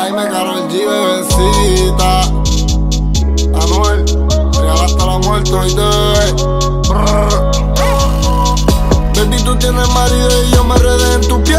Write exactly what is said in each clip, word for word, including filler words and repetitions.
Dime Karol G, bebecita. Anuel, real hasta la muerte, hoy te bebé. Baby, tú tienes marido y yo me enredé en tu piel.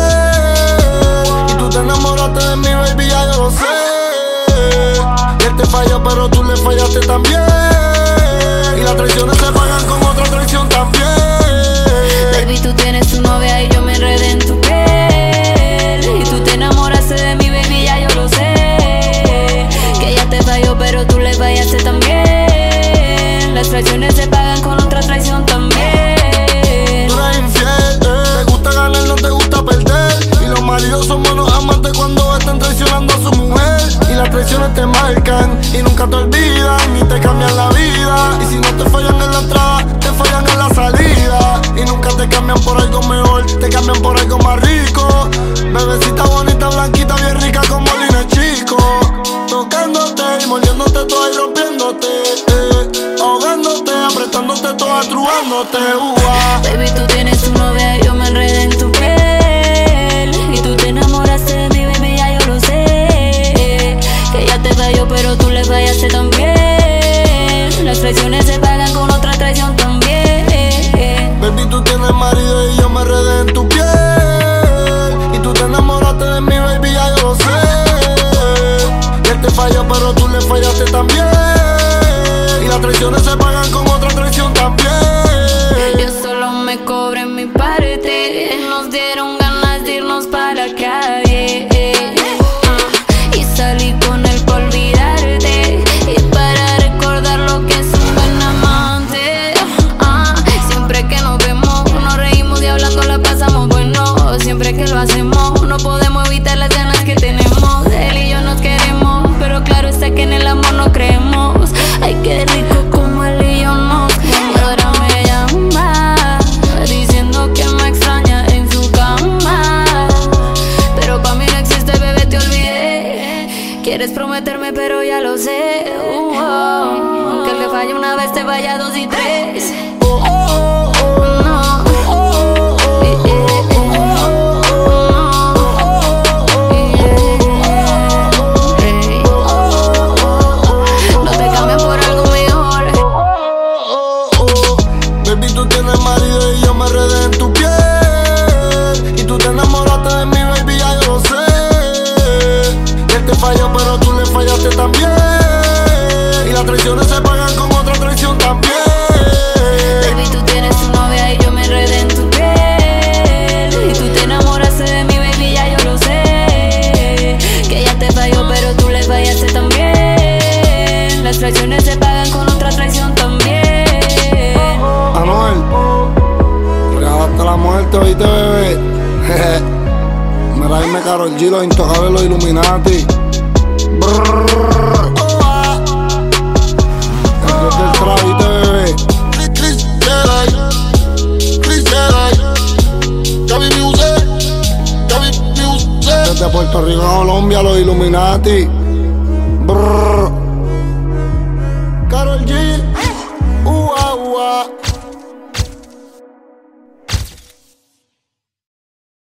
Y tú te enamoraste de mí, baby, ya yo lo sé. Y él te falló, pero tú le fallaste también. Y las traiciones se pagan con otra traición también. Baby, tú tienes tu novia y yo me enredé en tu piel. Y tú te enamoraste de mí, baby, ya yo lo sé. Que ella te falló, pero tú le fallaste también. Las traiciones se pagan con otra traición también. Tú eres infiel, eh. Te gusta ganar, no te gusta perder. Y los maridos son buenos amantes cuando están traicionando a su mujer. Y las traiciones te marcan y nunca te olvidan ni te cambian la vida. Y si no te fallan en la entrada, te fallan en la salida. Y nunca te cambian por algo mejor, te cambian por algo más rico. Bebecita bonita, blanquita, bien rica como Lina Chico. Tocándote y mordiéndote toda y rompiéndote, eh. Ahogándote, apretándote toda, trubándote, uva. Baby, tú tienes tu novia y yo me enredé en tu piel. Y tú te enamoraste de mí, baby, ya yo lo sé. Que ella te falló, pero tú le fallaste también. Las traiciones se pagan con otra traición también. Baby, tú tienes marido y yo me enredé en tu piel. Y tú te enamoraste de mí, baby, ya yo lo sé. Y él te falló, pero tú le fallaste también. Y las traiciones se pagan con otra traición también. Yo solo me cobré mi parte. Nos dieron ganas de irnos para la calle. uh, Y salí con él por olvidarte. Y para recordar lo que es un buen amante. uh, Siempre que nos vemos, nos reímos y hablando la pasamos bueno. Siempre que lo hacemos, no podemos evitar las ganas que tenemos. Él y yo nos queremos, pero claro está que en el amor no creemos. Ay, qué rico como él y yo nos queremos. Ahora me llama diciendo que me extraña en su cama. Pero pa' mí no existe, bebé, te olvidé. Quieres prometerme, pero ya lo sé. uh, oh. Que le falle una vez, te vaya dos y tres. oh, oh, oh, no. Eh, eh, eh. Baby, tú tienes marido y yo me enredé en tu piel. Y tú te enamoraste de mí, baby, ya yo lo sé. Y él te falló, pero tú le fallaste también. Y las traiciones se pagan con otra traición también. Baby, tú tienes tu novia y yo me enredé en tu piel. Y tú te enamoraste de mí, baby, ya yo lo sé. Que ella te falló, pero tú le fallaste también. Las traiciones se pagan con otra traición también. Anuel, real hasta la muerte, oíste, bebé. Mira, dime Karol G, los intocables, los Illuminati. Brrr. El dios del trap, oíste, bebé. Chris Jedi, Chris Jedi, Javi Music, Javi Music. Desde Puerto Rico a Colombia, los Illuminati. Brrr. Karol G, ua, ua.